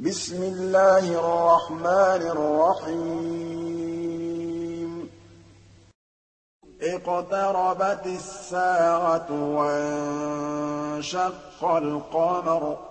بسم الله الرحمن الرحيم اقتربت الساعة وانشق القمر